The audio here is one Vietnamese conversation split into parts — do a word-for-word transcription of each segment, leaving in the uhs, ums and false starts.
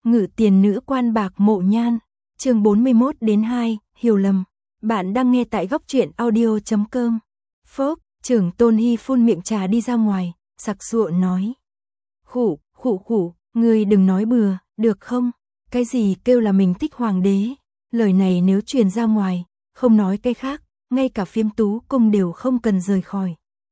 Ngự tiền nữ quan bạc mộ nhan, chương bốn mươi mốt đến hai, hiểu lầm. Bạn đang nghe tại góc truyện audio chấm com. Phốc, trưởng Tôn Hy phun miệng trà đi ra ngoài, sặc sụa nói. Khụ, khụ khụ, ngươi đừng nói bừa, được không? Cái gì kêu là mình thích hoàng đế? Lời này nếu truyền ra ngoài, không nói cái khác, ngay cả Phiêm Tú Cung đều không cần rời khỏi.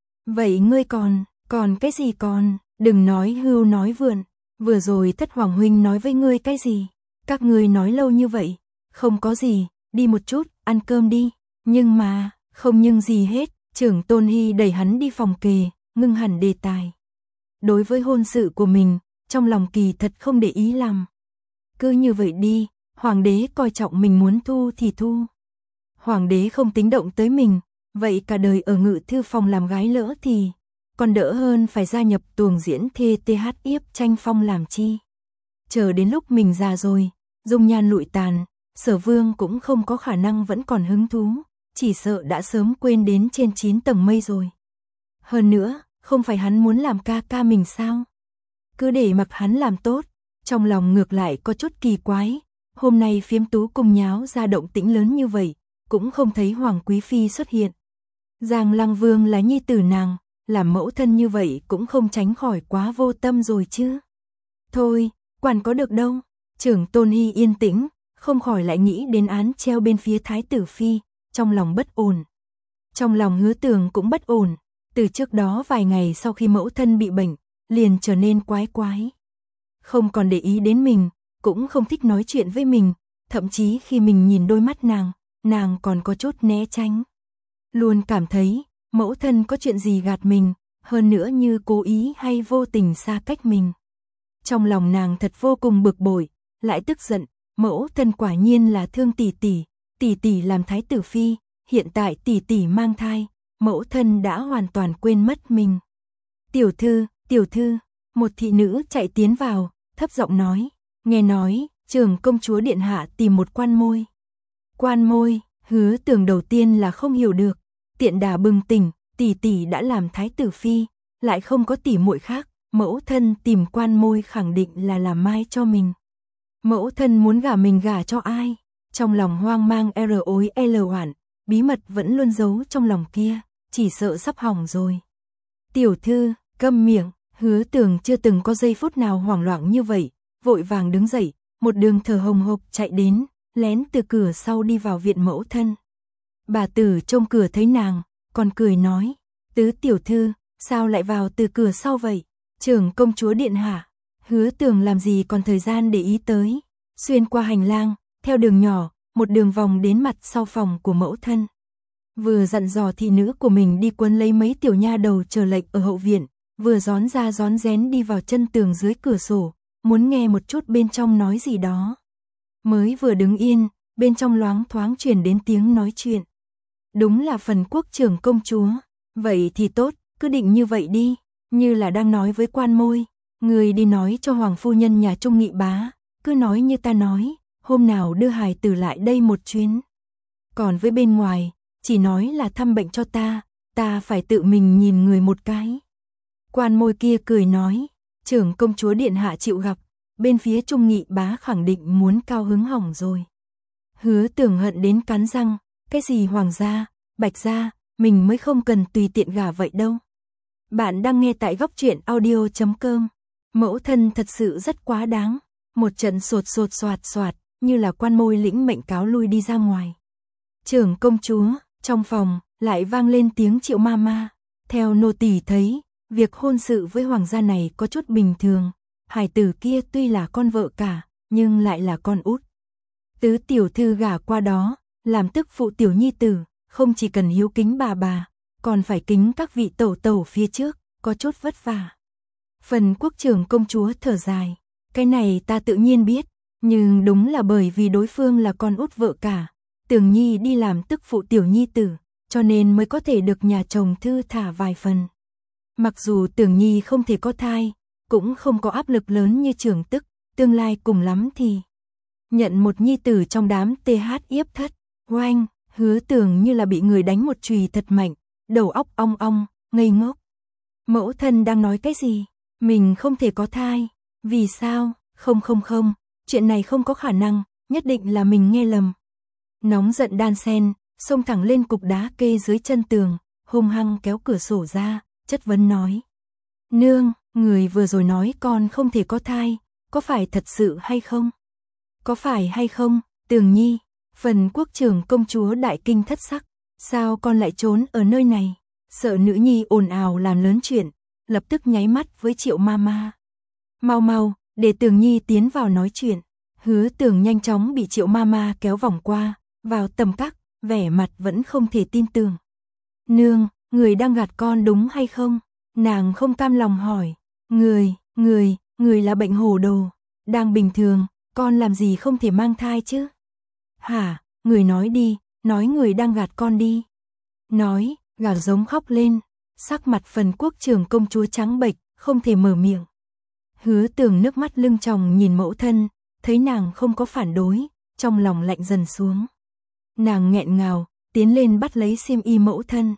Vậy ngươi còn, còn cái gì còn? Đừng nói hưu nói vượn. Vừa rồi Thất Hoàng huynh nói với ngươi cái gì? Các ngươi nói lâu như vậy, không có gì, đi một chút, ăn cơm đi. Nhưng mà, không nhưng gì hết, trưởng Tôn Hy đẩy hắn đi phòng kề, ngưng hẳn đề tài. Đối với hôn sự của mình, trong lòng kỳ thật không để ý làm. Cứ như vậy đi, hoàng đế coi trọng mình muốn thu thì thu. Hoàng đế không tính động tới mình, vậy cả đời ở ngự thư phòng làm gái lỡ thì còn đỡ hơn phải gia nhập tuồng diễn thê tê hát yếp tranh phong làm chi. Chờ đến lúc mình già rồi, dung nhan lụi tàn, Sở Vương cũng không có khả năng vẫn còn hứng thú, chỉ sợ đã sớm quên đến trên chín tầng mây rồi. Hơn nữa, không phải hắn muốn làm ca ca mình sao? Cứ để mặc hắn làm tốt, trong lòng ngược lại có chút kỳ quái. Hôm nay Phiêm Tú Cung nháo ra động tĩnh lớn như vậy, cũng không thấy Hoàng Quý Phi xuất hiện. Giang Lăng Vương là nhi tử nàng, làm mẫu thân như vậy cũng không tránh khỏi quá vô tâm rồi chứ. Thôi, quản có được đâu. Trưởng Tôn Hy yên tĩnh, không khỏi lại nghĩ đến án treo bên phía Thái tử Phi, trong lòng bất ổn. Trong lòng Hứa Tường cũng bất ổn, từ trước đó vài ngày sau khi mẫu thân bị bệnh, liền trở nên quái quái. Không còn để ý đến mình, cũng không thích nói chuyện với mình, thậm chí khi mình nhìn đôi mắt nàng, nàng còn có chút né tránh. Luôn cảm thấy, mẫu thân có chuyện gì gạt mình, hơn nữa như cố ý hay vô tình xa cách mình. Trong lòng nàng thật vô cùng bực bội, lại tức giận, mẫu thân quả nhiên là thương tỷ tỷ, tỷ tỷ làm thái tử phi, hiện tại tỷ tỷ mang thai, mẫu thân đã hoàn toàn quên mất mình. Tiểu thư, tiểu thư, một thị nữ chạy tiến vào, thấp giọng nói, nghe nói, trưởng công chúa điện hạ tìm một quan môi. Quan môi, Hứa Tường đầu tiên là không hiểu được, tiện đà bừng tỉnh, tỷ tỷ đã làm thái tử phi, lại không có tỷ muội khác, mẫu thân tìm quan môi khẳng định là làm mai cho mình. Mẫu thân muốn gả mình gả cho ai? Trong lòng hoang mang r ối l hoạn, bí mật vẫn luôn giấu trong lòng kia, chỉ sợ sắp hỏng rồi. Tiểu thư, câm miệng, Hứa Tường chưa từng có giây phút nào hoảng loạn như vậy, vội vàng đứng dậy, một đường thở hồng hộc chạy đến, lén từ cửa sau đi vào viện mẫu thân. Bà tử trông cửa thấy nàng, còn cười nói, tứ tiểu thư, sao lại vào từ cửa sau vậy? Trưởng công chúa điện hạ. Hứa Tường làm gì còn thời gian để ý tới, xuyên qua hành lang, theo đường nhỏ, một đường vòng đến mặt sau phòng của mẫu thân. Vừa dặn dò thị nữ của mình đi quấn lấy mấy tiểu nha đầu chờ lệnh ở hậu viện, vừa rón ra rón rén đi vào chân tường dưới cửa sổ, muốn nghe một chút bên trong nói gì đó. Mới vừa đứng yên, bên trong loáng thoáng truyền đến tiếng nói chuyện. Đúng là Phần Quốc trưởng công chúa, vậy thì tốt, cứ định như vậy đi, như là đang nói với quan môi. Người đi nói cho hoàng phu nhân nhà Trung Nghị bá, cứ nói như ta nói, hôm nào đưa hài tử lại đây một chuyến. Còn với bên ngoài, chỉ nói là thăm bệnh cho ta, ta phải tự mình nhìn người một cái. Quan môi kia cười nói, trưởng công chúa điện hạ chịu gặp, bên phía Trung Nghị bá khẳng định muốn cao hứng hỏng rồi. Hứa Tường hận đến cắn răng, cái gì hoàng gia, bạch gia, mình mới không cần tùy tiện gả vậy đâu. Bạn đang nghe tại góc truyện audio chấm com. Mẫu thân thật sự rất quá đáng, một trận sột sột soạt soạt, như là quan môi lĩnh mệnh cáo lui đi ra ngoài. Trưởng công chúa, trong phòng, lại vang lên tiếng Triệu ma ma. Theo nô tỳ thấy, việc hôn sự với hoàng gia này có chút bình thường, hài tử kia tuy là con vợ cả, nhưng lại là con út. Tứ tiểu thư gả qua đó, làm tức phụ tiểu nhi tử, không chỉ cần hiếu kính bà bà, còn phải kính các vị tẩu tẩu phía trước, có chút vất vả. Phần Quốc trưởng công chúa thở dài, cái này ta tự nhiên biết, nhưng đúng là bởi vì đối phương là con út vợ cả, Tường Nhi đi làm tức phụ tiểu nhi tử, cho nên mới có thể được nhà chồng thư thả vài phần. Mặc dù Tường Nhi không thể có thai, cũng không có áp lực lớn như trưởng tức, tương lai cùng lắm thì nhận một nhi tử trong đám tê hát yếp thất. Oanh, Hứa Tường như là bị người đánh một chùy thật mạnh, đầu óc ong ong, ngây ngốc. Mẫu thân đang nói cái gì? Mình không thể có thai. Vì sao? Không không không, chuyện này không có khả năng, nhất định là mình nghe lầm. Nóng giận đan sen, xông thẳng lên cục đá kê dưới chân tường, hung hăng kéo cửa sổ ra, chất vấn nói. Nương, người vừa rồi nói con không thể có thai, có phải thật sự hay không? Có phải hay không, Tường Nhi? Phần quốc trưởng công chúa đại kinh thất sắc, sao con lại trốn ở nơi này? Sợ nữ nhi ồn ào làm lớn chuyện, lập tức nháy mắt với Triệu Mama. Mau mau, để Tường Nhi tiến vào nói chuyện. Hứa Tường nhanh chóng bị Triệu Mama kéo vòng qua, vào tầm các, vẻ mặt vẫn không thể tin tưởng. Nương, người đang gạt con đúng hay không? Nàng không cam lòng hỏi. Người, người, người là bệnh hồ đồ. Đang bình thường, con làm gì không thể mang thai chứ? Hả, người nói đi, nói người đang gạt con đi. Nói, gào giống khóc lên, sắc mặt phần quốc trưởng công chúa trắng bệch, không thể mở miệng. Hứa Tường nước mắt lưng tròng nhìn mẫu thân, thấy nàng không có phản đối, trong lòng lạnh dần xuống. Nàng nghẹn ngào, tiến lên bắt lấy xiêm y mẫu thân.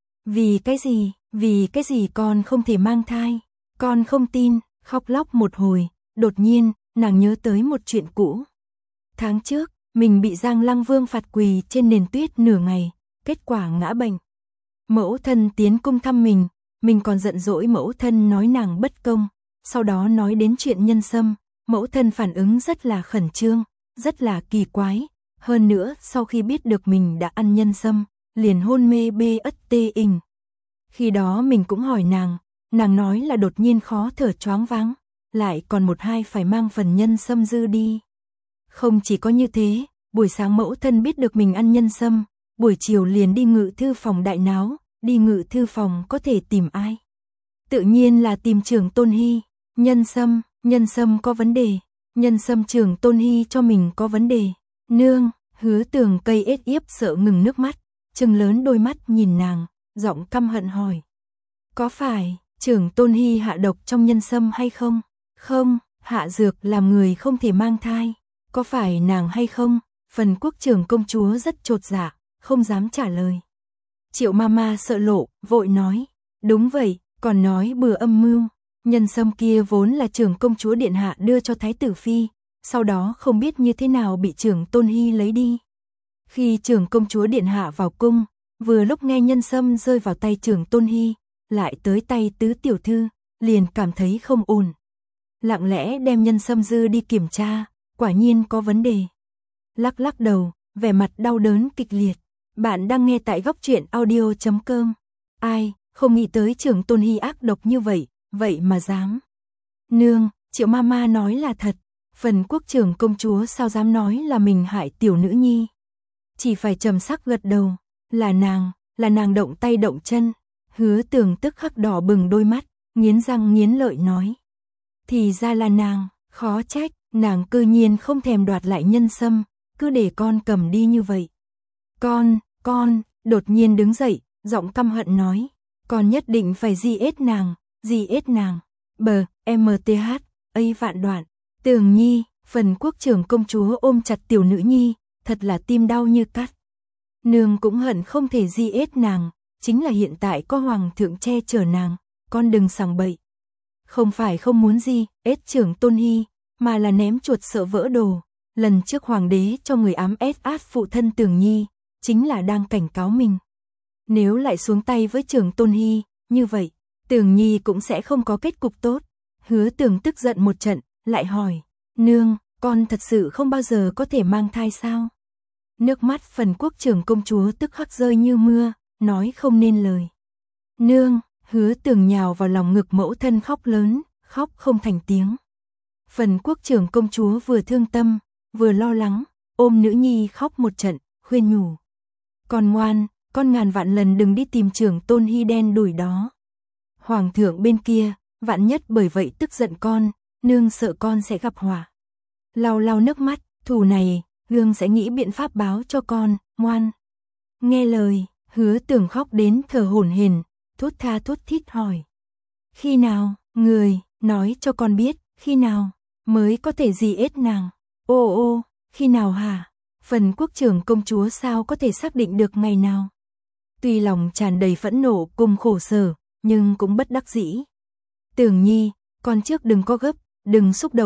Vì cái gì, vì cái gì con không thể mang thai? Con không tin, khóc lóc một hồi, đột nhiên, nàng nhớ tới một chuyện cũ. Tháng trước, mình bị Giang Lăng Vương phạt quỳ trên nền tuyết nửa ngày, kết quả ngã bệnh. Mẫu thân tiến cung thăm mình, mình còn giận dỗi mẫu thân nói nàng bất công, sau đó nói đến chuyện nhân sâm, mẫu thân phản ứng rất là khẩn trương, rất là kỳ quái, hơn nữa sau khi biết được mình đã ăn nhân sâm, liền hôn mê bê ất tê ình. Khi đó mình cũng hỏi nàng, nàng nói là đột nhiên khó thở choáng váng, lại còn một hai phải mang phần nhân sâm dư đi. Không chỉ có như thế, buổi sáng mẫu thân biết được mình ăn nhân sâm, buổi chiều liền đi ngự thư phòng đại náo, đi ngự thư phòng có thể tìm ai? Tự nhiên là tìm Trưởng Tôn Hy, nhân sâm, nhân sâm có vấn đề, nhân sâm Trưởng Tôn Hy cho mình có vấn đề. Nương, Hứa Tường cây ết yếp sợ ngừng nước mắt, trừng lớn đôi mắt nhìn nàng, giọng căm hận hỏi. Có phải Trưởng Tôn Hy hạ độc trong nhân sâm hay không? Không, hạ dược làm người không thể mang thai. Có phải nàng hay không? Phần quốc trưởng công chúa rất chột dạ, không dám trả lời. Triệu Mama sợ lộ, vội nói. Đúng vậy, còn nói bừa âm mưu. Nhân sâm kia vốn là trưởng công chúa điện hạ đưa cho Thái tử Phi, sau đó không biết như thế nào bị Trưởng Tôn Hy lấy đi. Khi trưởng công chúa điện hạ vào cung, vừa lúc nghe nhân sâm rơi vào tay Trưởng Tôn Hy, lại tới tay tứ tiểu thư, liền cảm thấy không ổn. Lặng lẽ đem nhân sâm dư đi kiểm tra, quả nhiên có vấn đề. Lắc lắc đầu, vẻ mặt đau đớn kịch liệt. Bạn đang nghe tại góc truyện audio chấm com. Ai, không nghĩ tới Trưởng Tôn Hy ác độc như vậy, vậy mà dám. Nương, Triệu Mama nói là thật, phần quốc trưởng công chúa sao dám nói là mình hại tiểu nữ nhi. Chỉ phải trầm sắc gật đầu, là nàng, là nàng động tay động chân. Hứa Tường tức khắc đỏ bừng đôi mắt, nghiến răng nghiến lợi nói. Thì ra là nàng, khó trách, nàng cư nhiên không thèm đoạt lại nhân sâm, cứ để con cầm đi như vậy. Con, con, đột nhiên đứng dậy, giọng căm hận nói. Con nhất định phải di ết nàng, di ết nàng. Bờ, em tê hát, ấy vạn đoạn. Tường Nhi, phần quốc trưởng công chúa ôm chặt tiểu nữ nhi, thật là tim đau như cắt. Nương cũng hận không thể di ết nàng, chính là hiện tại có hoàng thượng che chở nàng, con đừng sằng bậy. Không phải không muốn gì, ết Trưởng Tôn Hy, mà là ném chuột sợ vỡ đồ. Lần trước hoàng đế cho người ám ép át phụ thân Tường Nhi, chính là đang cảnh cáo mình. Nếu lại xuống tay với Trưởng Tôn Hy, như vậy, Tường Nhi cũng sẽ không có kết cục tốt. Hứa Tường tức giận một trận, lại hỏi, nương, con thật sự không bao giờ có thể mang thai sao? Nước mắt phần quốc trưởng công chúa tức khắc rơi như mưa, nói không nên lời. Nương, Hứa Tường nhào vào lòng ngực mẫu thân khóc lớn, khóc không thành tiếng. Phần quốc trưởng công chúa vừa thương tâm, vừa lo lắng, ôm nữ nhi khóc một trận, khuyên nhủ. Con ngoan, con ngàn vạn lần đừng đi tìm Trưởng Tôn Hy đen đủi đó. Hoàng thượng bên kia, vạn nhất bởi vậy tức giận con, nương sợ con sẽ gặp họa. Lau lau nước mắt, thù này, Hương sẽ nghĩ biện pháp báo cho con, ngoan. Nghe lời, Hứa Tường khóc đến thở hổn hển, thút tha thút thít hỏi. Khi nào, người, nói cho con biết, khi nào, mới có thể di ết nàng. Ô ô, khi nào hả? Phần quốc trưởng công chúa sao có thể xác định được ngày nào? Tuy lòng tràn đầy phẫn nộ cùng khổ sở, nhưng cũng bất đắc dĩ. Tường Nhi, con trước đừng có gấp, đừng xúc động,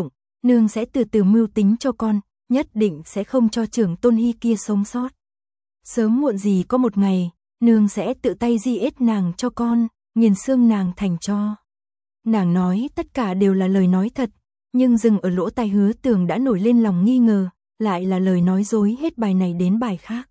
nương sẽ từ từ mưu tính cho con, nhất định sẽ không cho trưởng tôn hy kia sống sót. Sớm muộn gì có một ngày, nương sẽ tự tay giết nàng cho con, nghiền xương nàng thành tro. Nàng nói tất cả đều là lời nói thật, nhưng dừng ở lỗ tai Hứa Tường đã nổi lên lòng nghi ngờ, lại là lời nói dối hết bài này đến bài khác.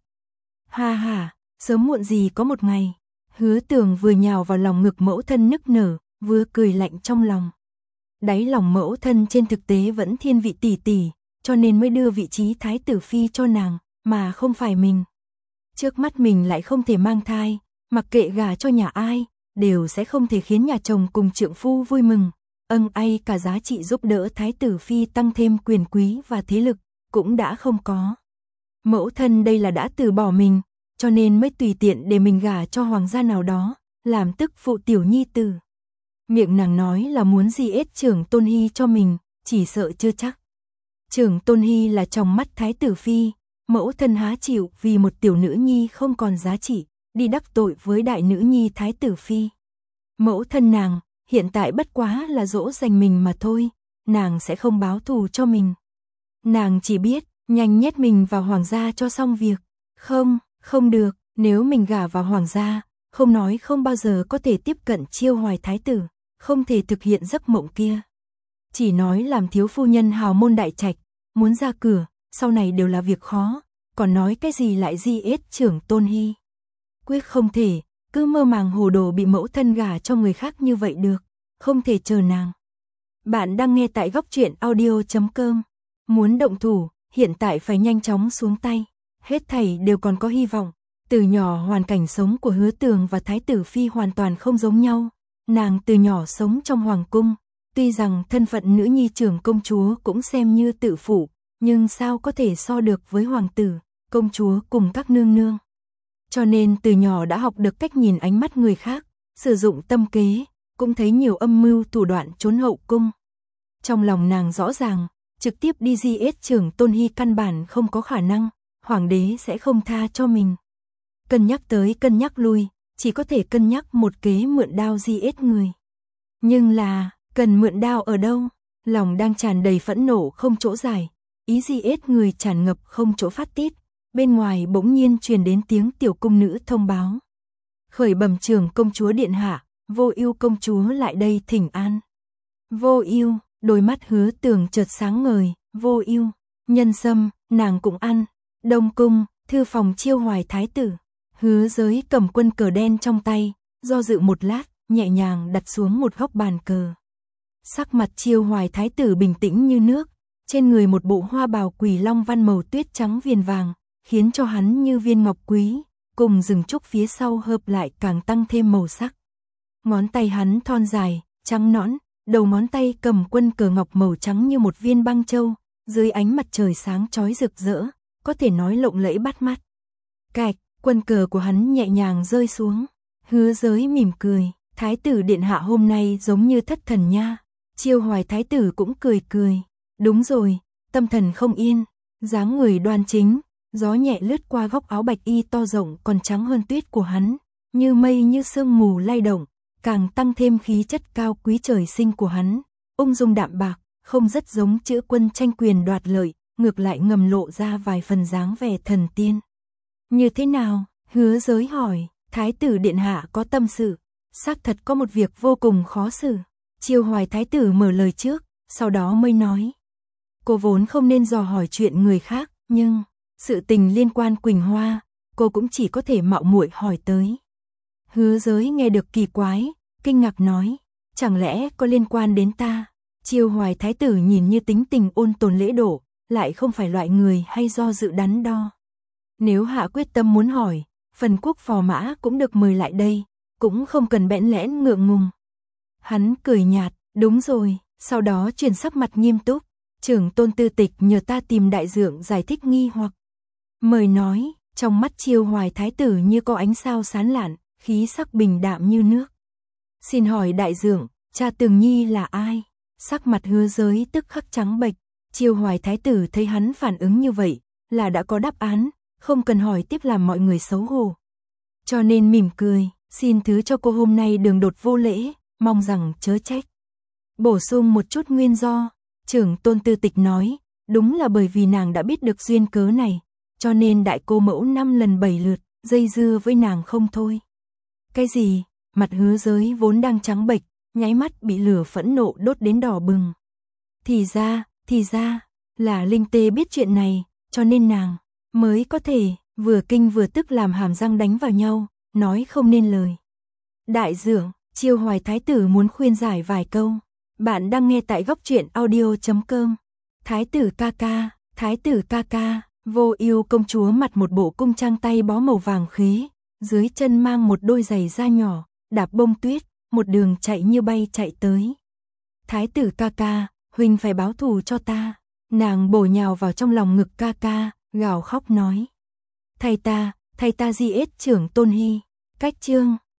Ha ha, sớm muộn gì có một ngày. Hứa Tường vừa nhào vào lòng ngực mẫu thân nức nở, vừa cười lạnh trong lòng. Đáy lòng mẫu thân trên thực tế vẫn thiên vị tỷ tỷ, cho nên mới đưa vị trí thái tử phi cho nàng, mà không phải mình. Trước mắt mình lại không thể mang thai, mặc kệ gả cho nhà ai, đều sẽ không thể khiến nhà chồng cùng trượng phu vui mừng. Âng ai cả giá trị giúp đỡ thái tử phi tăng thêm quyền quý và thế lực, cũng đã không có. Mẫu thân đây là đã từ bỏ mình, cho nên mới tùy tiện để mình gả cho hoàng gia nào đó, làm tức phụ tiểu nhi tử. Miệng nàng nói là muốn giết trưởng tôn hy cho mình, chỉ sợ chưa chắc. Trưởng tôn hy là trong mắt thái tử phi, mẫu thân há chịu vì một tiểu nữ nhi không còn giá trị, đi đắc tội với đại nữ nhi thái tử phi. Mẫu thân nàng, hiện tại bất quá là dỗ dành mình mà thôi, nàng sẽ không báo thù cho mình. Nàng chỉ biết, nhanh nhét mình vào hoàng gia cho xong việc. Không, không được, nếu mình gả vào hoàng gia, không nói không bao giờ có thể tiếp cận Chiêu Hoài thái tử, không thể thực hiện giấc mộng kia. Chỉ nói làm thiếu phu nhân hào môn đại trạch, muốn ra cửa, sau này đều là việc khó, còn nói cái gì lại giết trưởng tôn hy. Quyết không thể, cứ mơ màng hồ đồ bị mẫu thân gả cho người khác như vậy được, không thể chờ nàng. Bạn đang nghe tại góc truyện audio chấm com. Muốn động thủ, hiện tại phải nhanh chóng xuống tay, hết thảy đều còn có hy vọng. Từ nhỏ hoàn cảnh sống của Hứa Tường và thái tử phi hoàn toàn không giống nhau. Nàng từ nhỏ sống trong hoàng cung, tuy rằng thân phận nữ nhi trưởng công chúa cũng xem như tự phụ, nhưng sao có thể so được với hoàng tử, công chúa cùng các nương nương. Cho nên từ nhỏ đã học được cách nhìn ánh mắt người khác, sử dụng tâm kế, cũng thấy nhiều âm mưu thủ đoạn trốn hậu cung. Trong lòng nàng rõ ràng, trực tiếp đi giết trưởng tôn hy căn bản không có khả năng, hoàng đế sẽ không tha cho mình. Cân nhắc tới cân nhắc lui, chỉ có thể cân nhắc một kế mượn đao giết người. Nhưng là, cần mượn đao ở đâu? Lòng đang tràn đầy phẫn nộ không chỗ giải, ý giết người tràn ngập không chỗ phát tiết. Bên ngoài bỗng nhiên truyền đến tiếng tiểu cung nữ thông báo. Khởi bẩm trưởng công chúa điện hạ, Vô Ưu công chúa lại đây thỉnh an. Vô Ưu, đôi mắt Hứa Tường chợt sáng ngời, Vô Ưu, nhân sâm, nàng cũng ăn. Đông cung, thư phòng Chiêu Hoài thái tử. Hứa Giới cầm quân cờ đen trong tay, do dự một lát, nhẹ nhàng đặt xuống một góc bàn cờ. Sắc mặt Chiêu Hoài thái tử bình tĩnh như nước, trên người một bộ hoa bào quỷ long văn màu tuyết trắng viền vàng, khiến cho hắn như viên ngọc quý, cùng rừng trúc phía sau hợp lại càng tăng thêm màu sắc. Ngón tay hắn thon dài, trắng nõn, đầu ngón tay cầm quân cờ ngọc màu trắng như một viên băng châu, dưới ánh mặt trời sáng chói rực rỡ, có thể nói lộng lẫy bắt mắt. Cạch, quân cờ của hắn nhẹ nhàng rơi xuống. Hứa Giới mỉm cười, thái tử điện hạ hôm nay giống như thất thần nha. Chiêu Hoài thái tử cũng cười cười. Đúng rồi, tâm thần không yên, dáng người đoan chính, gió nhẹ lướt qua góc áo bạch y to rộng còn trắng hơn tuyết của hắn, như mây như sương mù lay động, càng tăng thêm khí chất cao quý trời sinh của hắn, ung dung đạm bạc, không rất giống chữ quân tranh quyền đoạt lợi, ngược lại ngầm lộ ra vài phần dáng vẻ thần tiên. Như thế nào? Hứa Giới hỏi. Thái tử điện hạ có tâm sự, xác thật có một việc vô cùng khó xử. Chiêu Hoài thái tử mở lời trước, sau đó mới nói. Cô vốn không nên dò hỏi chuyện người khác, nhưng sự tình liên quan Quỳnh Hoa, cô cũng chỉ có thể mạo muội hỏi tới. Hứa Giới nghe được kỳ quái, kinh ngạc nói, chẳng lẽ có liên quan đến ta? Chiêu Hoài thái tử nhìn như tính tình ôn tồn lễ độ, lại không phải loại người hay do dự đắn đo. Nếu hạ quyết tâm muốn hỏi, phần quốc phò mã cũng được mời lại đây, cũng không cần bẽn lẽn ngượng ngùng. Hắn cười nhạt, đúng rồi, sau đó chuyển sắc mặt nghiêm túc, trưởng tôn tư tịch nhờ ta tìm đại dượng giải thích nghi hoặc. Mời nói, trong mắt Chiêu Hoài thái tử như có ánh sao sáng lạn, khí sắc bình đạm như nước. Xin hỏi đại dượng, cha Tường Nhi là ai? Sắc mặt Hứa Giới tức khắc trắng bệch. Chiêu Hoài thái tử thấy hắn phản ứng như vậy, là đã có đáp án, không cần hỏi tiếp làm mọi người xấu hổ. Cho nên mỉm cười, xin thứ cho cô hôm nay đường đột vô lễ, mong rằng chớ trách. Bổ sung một chút nguyên do, Trưởng tôn tư tịch nói, đúng là bởi vì nàng đã biết được duyên cớ này, cho nên đại cô mẫu năm lần bảy lượt, dây dưa với nàng không thôi. Cái gì? Mặt Hứa Giới vốn đang trắng bệch, nháy mắt bị lửa phẫn nộ đốt đến đỏ bừng. Thì ra, thì ra, là Linh Tê biết chuyện này, cho nên nàng mới có thể vừa kinh vừa tức làm hàm răng đánh vào nhau, nói không nên lời. Đại dưỡng, Chiêu Hoài thái tử muốn khuyên giải vài câu. Bạn đang nghe tại góc truyện audio chấm com. Thái tử ca ca, thái tử ca ca, Vô Ưu công chúa mặc một bộ cung trang tay bó màu vàng khí, dưới chân mang một đôi giày da nhỏ, đạp bông tuyết, một đường chạy như bay chạy tới. Thái tử ca ca, huynh phải báo thù cho ta. Nàng bổ nhào vào trong lòng ngực ca ca, gào khóc nói. Thay ta, thay ta di ết trưởng Tôn Hy. Cách chương